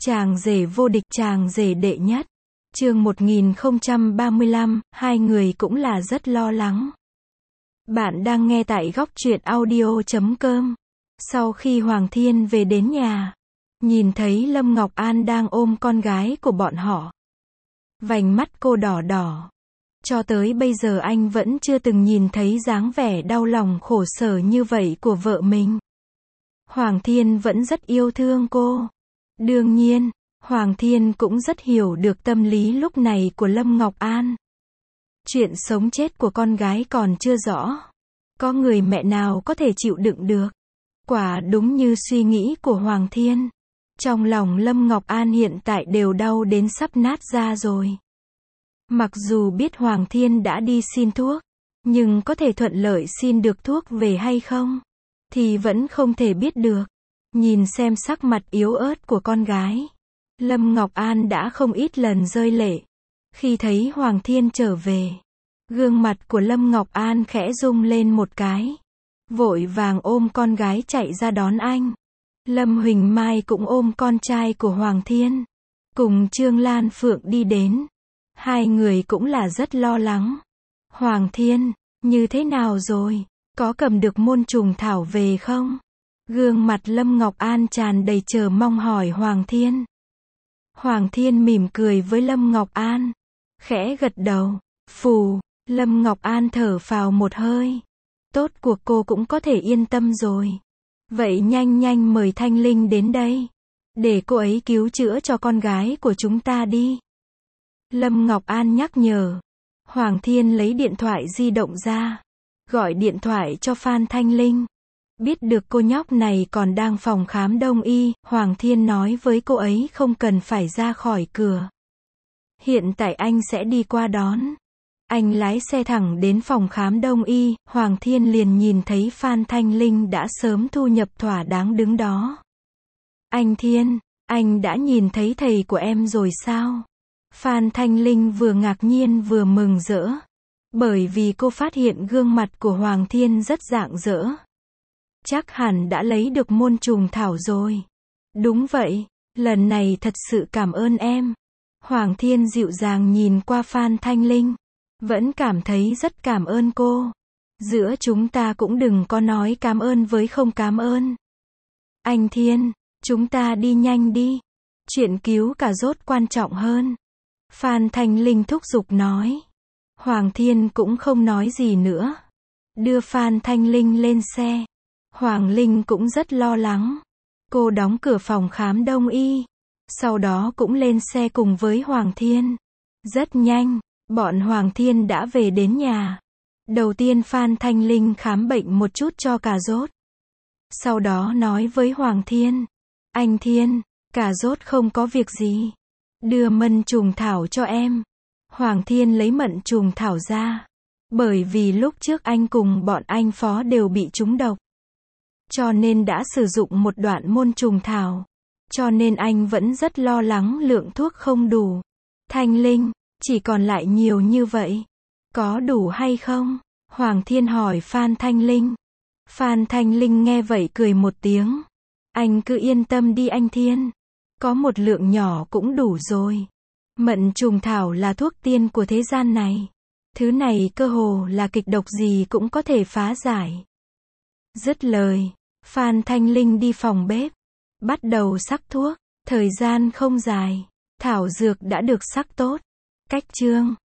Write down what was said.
Chàng rể vô địch, chàng rể đệ nhất. Chương 1035, hai người cũng là rất lo lắng. Bạn đang nghe tại góc truyện audio.com. Sau khi Hoàng Thiên về đến nhà, nhìn thấy Lâm Ngọc An đang ôm con gái của bọn họ. Vành mắt cô đỏ đỏ. Cho tới bây giờ anh vẫn chưa từng nhìn thấy dáng vẻ đau lòng khổ sở như vậy của vợ mình. Hoàng Thiên vẫn rất yêu thương cô. Đương nhiên, Hoàng Thiên cũng rất hiểu được tâm lý lúc này của Lâm Ngọc An. Chuyện sống chết của con gái còn chưa rõ. Có người mẹ nào có thể chịu đựng được. Quả đúng như suy nghĩ của Hoàng Thiên. Trong lòng Lâm Ngọc An hiện tại đều đau đến sắp nát ra rồi. Mặc dù biết Hoàng Thiên đã đi xin thuốc, nhưng có thể thuận lợi xin được thuốc về hay không, thì vẫn không thể biết được. Nhìn xem sắc mặt yếu ớt của con gái, Lâm Ngọc An đã không ít lần rơi lệ. Khi thấy Hoàng Thiên trở về, gương mặt của Lâm Ngọc An khẽ rung lên một cái. Vội vàng ôm con gái chạy ra đón anh. Lâm Huỳnh Mai cũng ôm con trai của Hoàng Thiên, cùng Trương Lan Phượng đi đến. Hai người cũng là rất lo lắng. Hoàng Thiên, như thế nào rồi? Có cầm được môn trùng thảo về không? Gương mặt Lâm Ngọc An tràn đầy chờ mong hỏi Hoàng Thiên. Hoàng Thiên mỉm cười với Lâm Ngọc An, khẽ gật đầu. Phù, Lâm Ngọc An thở phào một hơi. Tốt, cuộc cô cũng có thể yên tâm rồi. Vậy nhanh nhanh mời Thanh Linh đến đây, để cô ấy cứu chữa cho con gái của chúng ta đi. Lâm Ngọc An nhắc nhở. Hoàng Thiên lấy điện thoại di động ra, gọi điện thoại cho Phan Thanh Linh. Biết được cô nhóc này còn đang phòng khám đông y, Hoàng Thiên nói với cô ấy không cần phải ra khỏi cửa. Hiện tại anh sẽ đi qua đón. Anh lái xe thẳng đến phòng khám đông y, Hoàng Thiên liền nhìn thấy Phan Thanh Linh đã sớm thu nhập thỏa đáng đứng đó. Anh Thiên, anh đã nhìn thấy thầy của em rồi sao? Phan Thanh Linh vừa ngạc nhiên vừa mừng rỡ. Bởi vì cô phát hiện gương mặt của Hoàng Thiên rất rạng rỡ. Chắc hẳn đã lấy được môn trùng thảo rồi. Đúng vậy, lần này thật sự cảm ơn em. Hoàng Thiên dịu dàng nhìn qua Phan Thanh Linh. Vẫn cảm thấy rất cảm ơn cô. Giữa chúng ta cũng đừng có nói cảm ơn với không cảm ơn. Anh Thiên, chúng ta đi nhanh đi. Chuyện cứu cà rốt quan trọng hơn. Phan Thanh Linh thúc giục nói. Hoàng Thiên cũng không nói gì nữa. Đưa Phan Thanh Linh lên xe. Hoàng Linh cũng rất lo lắng. Cô đóng cửa phòng khám đông y. Sau đó cũng lên xe cùng với Hoàng Thiên. Rất nhanh, bọn Hoàng Thiên đã về đến nhà. Đầu tiên Phan Thanh Linh khám bệnh một chút cho cà rốt. Sau đó nói với Hoàng Thiên. Anh Thiên, cà rốt không có việc gì. Đưa mân trùng thảo cho em. Hoàng Thiên lấy mận trùng thảo ra. Bởi vì lúc trước anh cùng bọn anh Phó đều bị trúng độc. Cho nên đã sử dụng một đoạn môn trùng thảo. Cho nên anh vẫn rất lo lắng lượng thuốc không đủ. Thanh Linh, chỉ còn lại nhiều như vậy. Có đủ hay không? Hoàng Thiên hỏi Phan Thanh Linh. Phan Thanh Linh nghe vậy cười một tiếng. Anh cứ yên tâm đi anh Thiên. Có một lượng nhỏ cũng đủ rồi. Mận trùng thảo là thuốc tiên của thế gian này. Thứ này cơ hồ là kịch độc gì cũng có thể phá giải. Dứt lời, Phan Thanh Linh đi phòng bếp. Bắt đầu sắc thuốc. Thời gian không dài. Thảo dược đã được sắc tốt. Cách chương.